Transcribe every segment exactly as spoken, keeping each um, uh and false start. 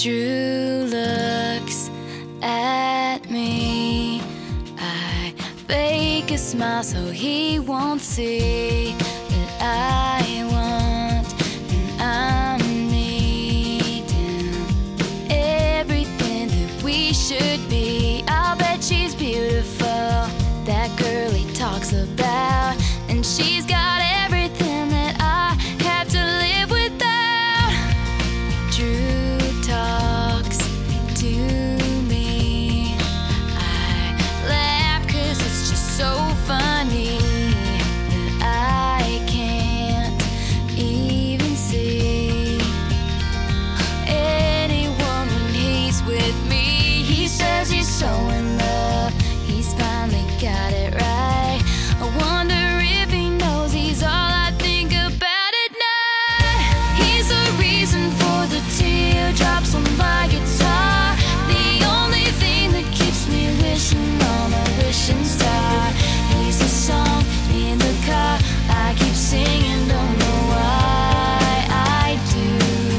Drew looks at me. I fake a smile so he won't see that I want and I'm needing everything that we should be. I'll bet she's beautiful, that girl he talks about, and she's got everything that I have to live without. Drew talks to me. I laugh cause it's just so funny that I can't even see anyone when he's with me. He says he's so in love, he's finally got it right. I wonder if he knows he's all I think about at night. He's the reason for the teardrops on my guitar, the only thing that keeps me wishing on a wishing star. He's a song in the car I keep singing, don't know why I do.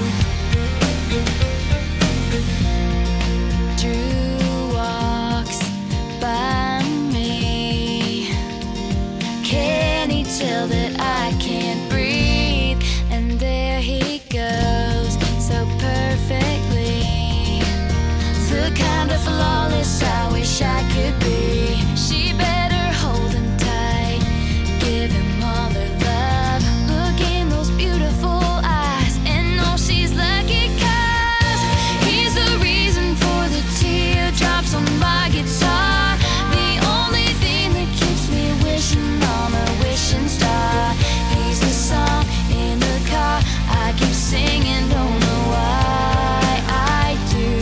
Drew walks by me. Can he tell that I can't breathe? And there he goes, so perfectly, the kind of flawless I wish I could be. She better hold him tight, give him all her love. Look in those beautiful eyes and know she's lucky, cause he's the reason for the teardrops on my guitar, the only thing that keeps me wishing on a wishing star. He's the song in the car I keep singing, don't know why I do.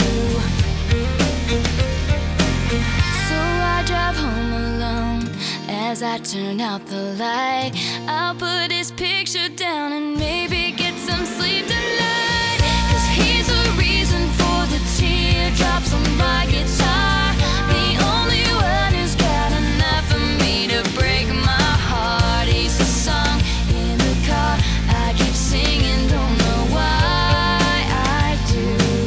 So I drive home alone. As I turn out the light, I'll put his picture down and maybe get some sleep tonight. Cause he's the reason for the teardrops on my guitar, the only one who's got enough for me to break my heart. He's the song in the car I keep singing, don't know why I do.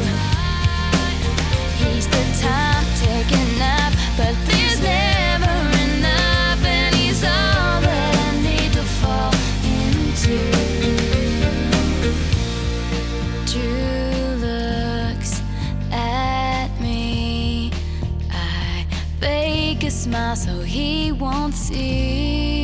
He's the time taken up, but there's never enough, and he's all that I need to fall into. Drew looks at me. I fake a smile so he won't see